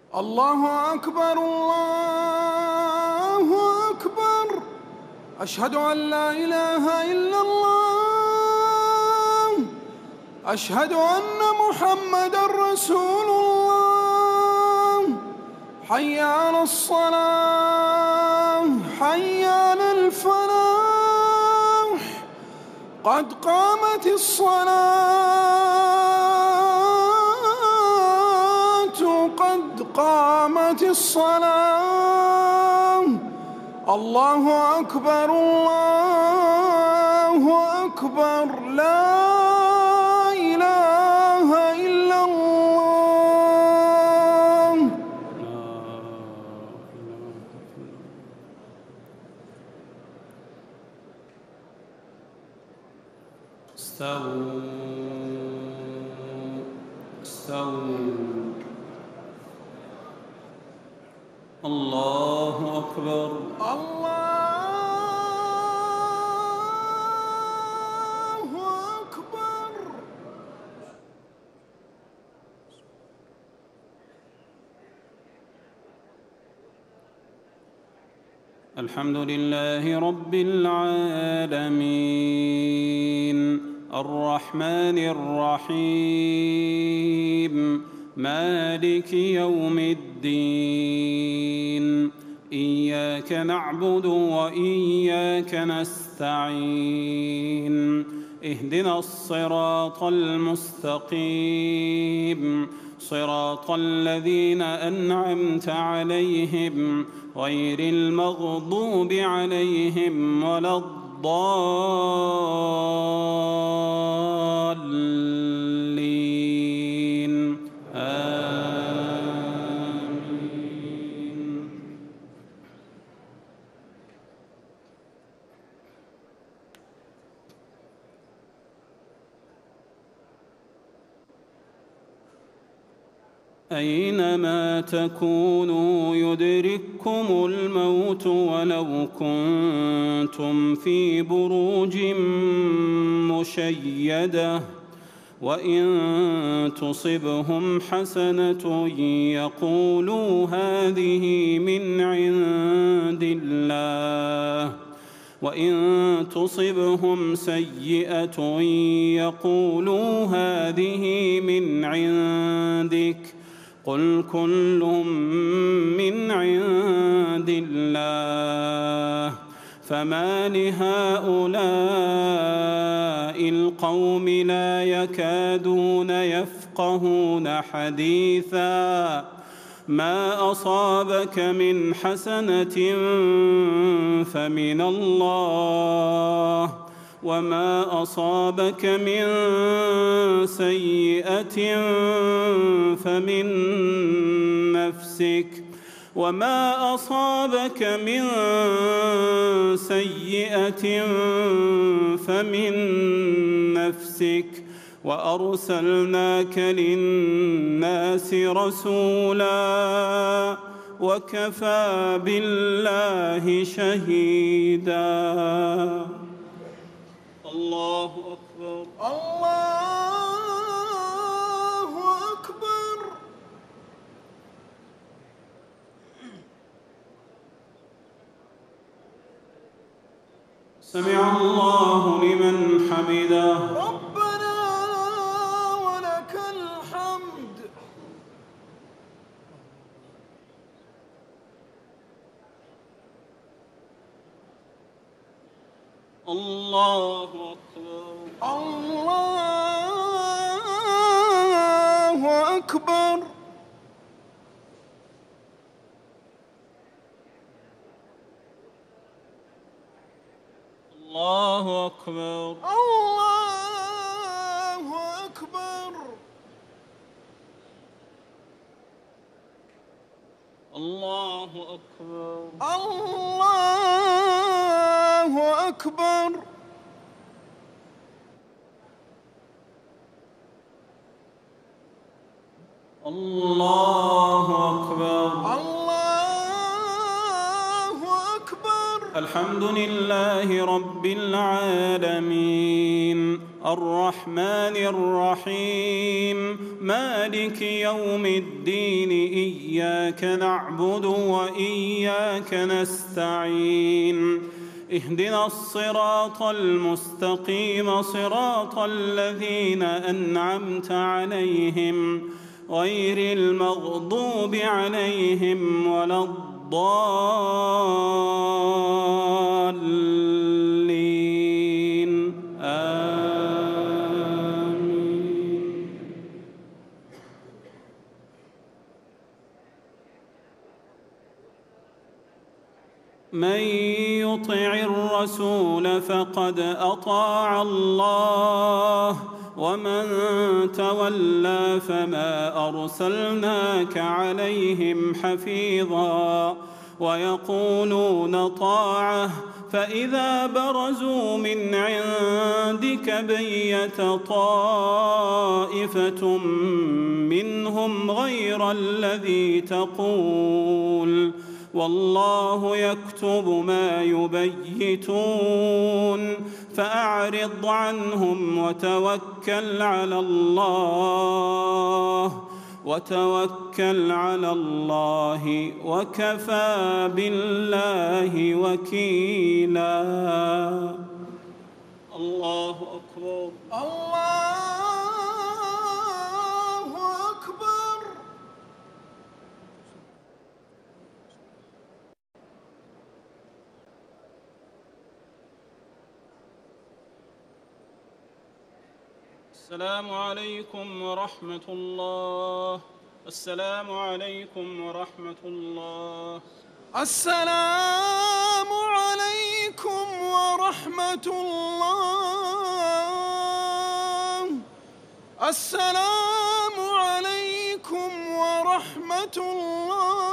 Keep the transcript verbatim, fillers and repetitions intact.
الله أكبر الله أكبر. أشهد أن لا إله إلا الله. أشهد أن محمدًا رسول الله. حي على الصلاة حي على الفلاح. قد قامت الصلاة قد قامت الصلاة. الله أكبر الله أكبر. لا إله إلا الله. استووا استووا. الله أكبر الله أكبر. الحمد لله رب العالمين الرحمن الرحيم مالك يوم الدين. إياك نعبد وإياك نستعين. اهدنا الصراط المستقيم صراط الذين أنعمت عليهم غير المغضوب عليهم ولا الضالين. آمين. أينما تكونوا يدرككم الموت ولو كنتم في بروج مشيدة. وإن تصبهم حسنة يقولوا هذه من عند الله وإن تصبهم سيئة يقولوا هذه من عندك قل كل من عند الله. فما لهؤلاء القوم لا يكادون يفقهون حديثا. ما أصابك من حسنة فمن الله وما أصابك من سيئة فمن نفسك وما أصابك من سيئة فمن نفسك وأرسلناك للناس رسولا وكفى بالله شهيدا. الله أكبر الله أكبر. سمع الله لمن حمده. ربنا ولك الحمد. الله أكبر الله أكبر. الله أكبر الله أكبر. الله أكبر الله أكبر. الله أكبر الله أكبر. الحمد لله رب العالمين الرحمن الرحيم مالك يوم الدين إياك نعبد وإياك نستعين اهدنا الصراط المستقيم صراط الذين أنعمت عليهم غير المغضوب عليهم ولا الضالين آمين. من يطع الرسول فقد أطاع الله ومن تولى فما أرسلناك عليهم حفيظا ويقولون طاعة فإذا برزوا من عندك بيت طائفة منهم غير الذي تقول والله يكتب ما يبيتون فأعرض عنهم وتوكل على الله وتوكل على الله وكفى بالله وكيلا. الله أكبر. الله أكبر. السلام عليكم ورحمة الله. السلام عليكم ورحمة الله. السلام عليكم ورحمة الله. السلام عليكم ورحمة الله.